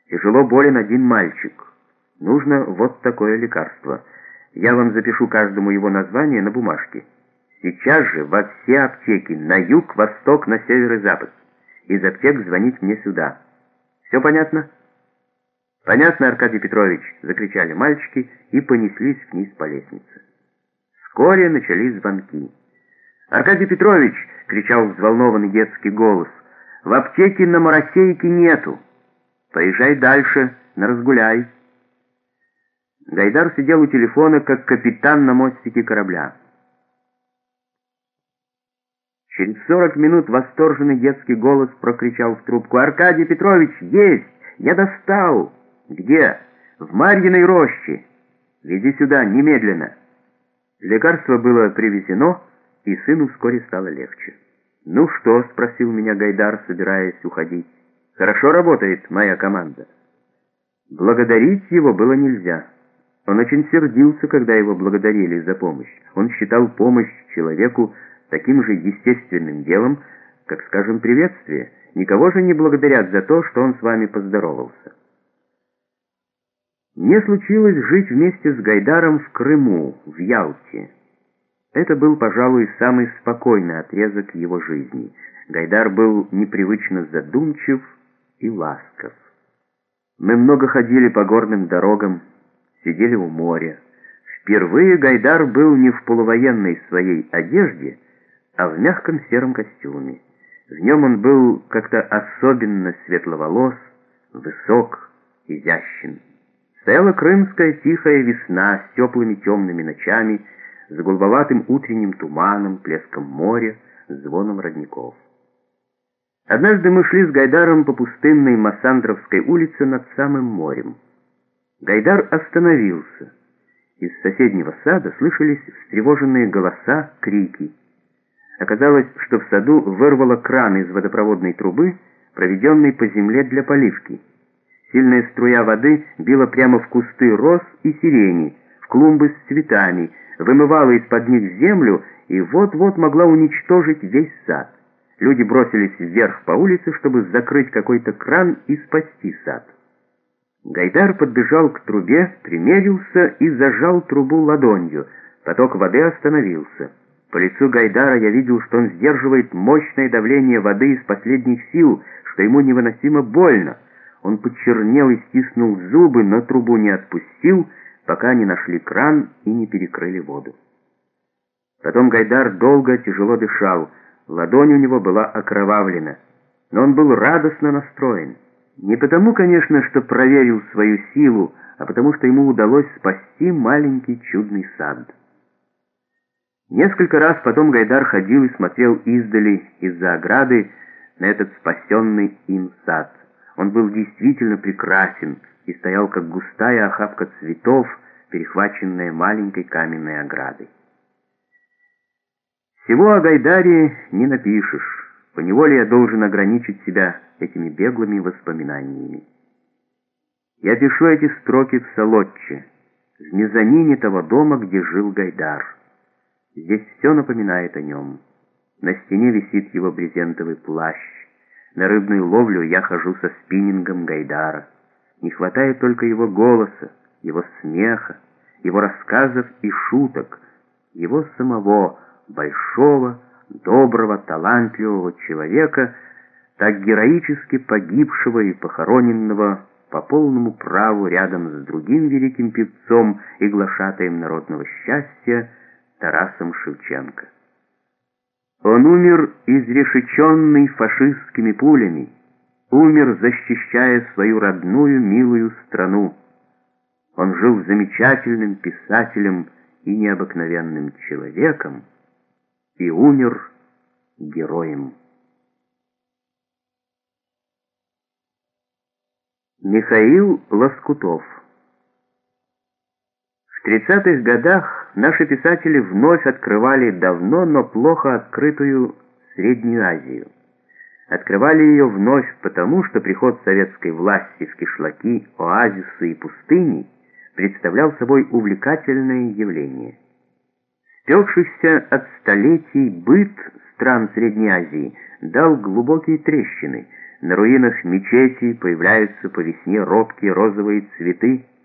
Тяжело болен один мальчик. Нужно вот такое лекарство. Я вам запишу каждому его название на бумажке. Сейчас же во все аптеки, на юг, восток, на север и запад. Из аптек звонить мне сюда. Все понятно?» «Понятно, Аркадий Петрович!» — закричали мальчики и понеслись вниз по лестнице. Вскоре начались звонки. «Аркадий Петрович!» — кричал взволнованный детский голос. «В аптеке на Моросейке нету! Поезжай дальше, на Разгуляй!» Гайдар сидел у телефона, как капитан на мостике корабля. Через 40 минут восторженный детский голос прокричал в трубку: «Аркадий Петрович, есть! Я достал!» «Где?» «В Марьиной роще. Вези сюда, немедленно». Лекарство было привезено, и сыну вскоре стало легче. «Ну что?» — спросил меня Гайдар, собираясь уходить. «Хорошо работает моя команда». Благодарить его было нельзя. Он очень сердился, когда его благодарили за помощь. Он считал помощь человеку таким же естественным делом, как, скажем, приветствие. Никого же не благодарят за то, что он с вами поздоровался. Мне случилось жить вместе с Гайдаром в Крыму, в Ялте. Это был, пожалуй, самый спокойный отрезок его жизни. Гайдар был непривычно задумчив и ласков. Мы много ходили по горным дорогам, сидели у моря. Впервые Гайдар был не в полувоенной своей одежде, а в мягком сером костюме. В нем он был как-то особенно светловолос, высок, изящен. Стояла крымская тихая весна с теплыми темными ночами, с голубоватым утренним туманом, плеском моря, звоном родников. Однажды мы шли с Гайдаром по пустынной Массандровской улице над самым морем. Гайдар остановился. Из соседнего сада слышались встревоженные голоса, крики. Оказалось, что в саду вырвало кран из водопроводной трубы, проведенной по земле для поливки. Сильная струя воды била прямо в кусты роз и сирени, в клумбы с цветами, вымывала из-под них землю и вот-вот могла уничтожить весь сад. Люди бросились вверх по улице, чтобы закрыть какой-то кран и спасти сад. Гайдар подбежал к трубе, примерился и зажал трубу ладонью. Поток воды остановился. По лицу Гайдара я видел, что он сдерживает мощное давление воды из последних сил, что ему невыносимо больно. Он почернел и стиснул зубы, но трубу не отпустил, пока не нашли кран и не перекрыли воду. Потом Гайдар долго, тяжело дышал. Ладонь у него была окровавлена, но он был радостно настроен. Не потому, конечно, что проверил свою силу, а потому, что ему удалось спасти маленький чудный сад. Несколько раз потом Гайдар ходил и смотрел издали из-за ограды на этот спасенный им сад. Он был действительно прекрасен и стоял, как густая охапка цветов, перехваченная маленькой каменной оградой. Всего о Гайдаре не напишешь. Поневоле я должен ограничить себя этими беглыми воспоминаниями. Я пишу эти строки в Солодче, в мезонине того дома, где жил Гайдар. Здесь все напоминает о нем. На стене висит его брезентовый плащ. На рыбную ловлю я хожу со спиннингом Гайдара. Не хватает только его голоса, его смеха, его рассказов и шуток, его самого большого, доброго, талантливого человека, так героически погибшего и похороненного по полному праву рядом с другим великим певцом и глашатаем народного счастья Тарасом Шевченко. Он умер изрешеченный фашистскими пулями, умер, защищая свою родную милую страну. Он жил замечательным писателем и необыкновенным человеком и умер героем. Михаил Лоскутов. В 30-х годах наши писатели вновь открывали давно, но плохо открытую Среднюю Азию. Открывали ее вновь потому, что приход советской власти в кишлаки, оазисы и пустыни представлял собой увлекательное явление. Спекшийся от столетий быт стран Средней Азии дал глубокие трещины, На руинах мечети появляются по весне робкие розовые цветы,